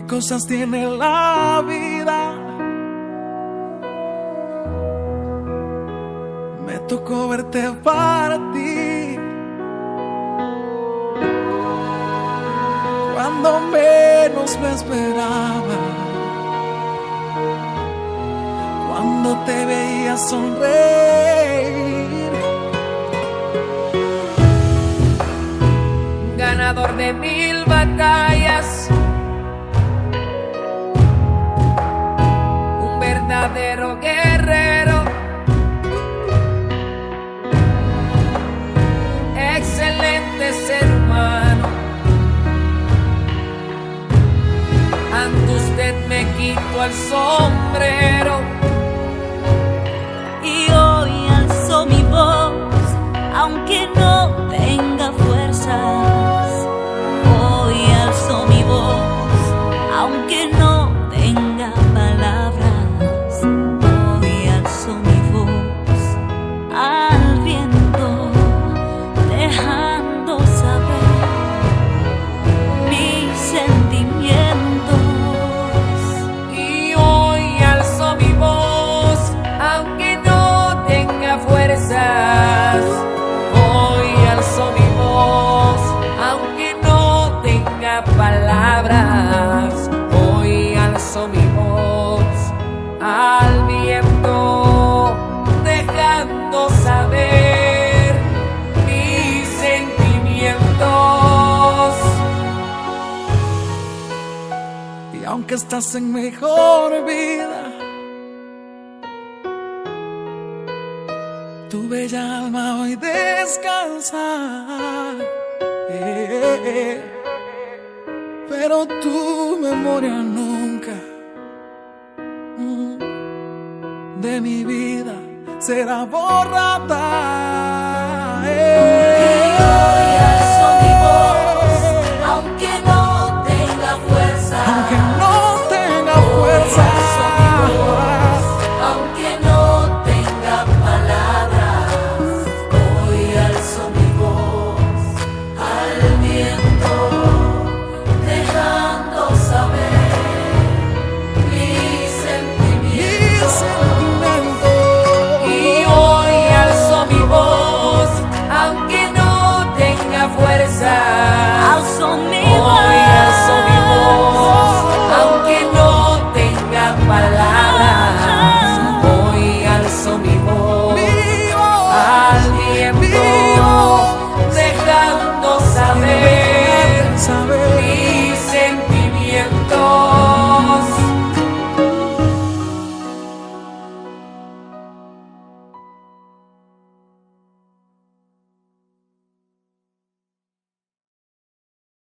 cosas tiene la vida. Me tocó verte partir cuando menos lo esperaba, cuando te veía sonreír. Ganador de 1000 batallas, un verdadero guerrero, excelente ser humano. Ante usted me quito el sombrero y hoy alzo mi voz, aunque no tenga fuerzas. Hoy alzo mi voz, aunque no tenga palabras. Hoy alzo mi voz al viento, dejando saber mis sentimientos. Y hoy alzo mi voz, aunque no tenga fuerzas. Hoy alzo mi voz, aunque no tenga palabras. Hoy alzo mi voz al viento, dejando saber mis sentimientos. Y aunque estás en mejor vida, tu bella alma hoy descansa. Pero tu memoria nunca de mi vida será borrada. Hoy alzo mi voz, aunque no tenga fuerza. Aunque no tenga fuerza. Hoy alzo mi voz, aunque no tenga palabras. Hoy alzo mi voz al viento, dejando saber mis sentimientos. Y hoy alzo mi voz, aunque no tenga fuerza. Alzo mi voz.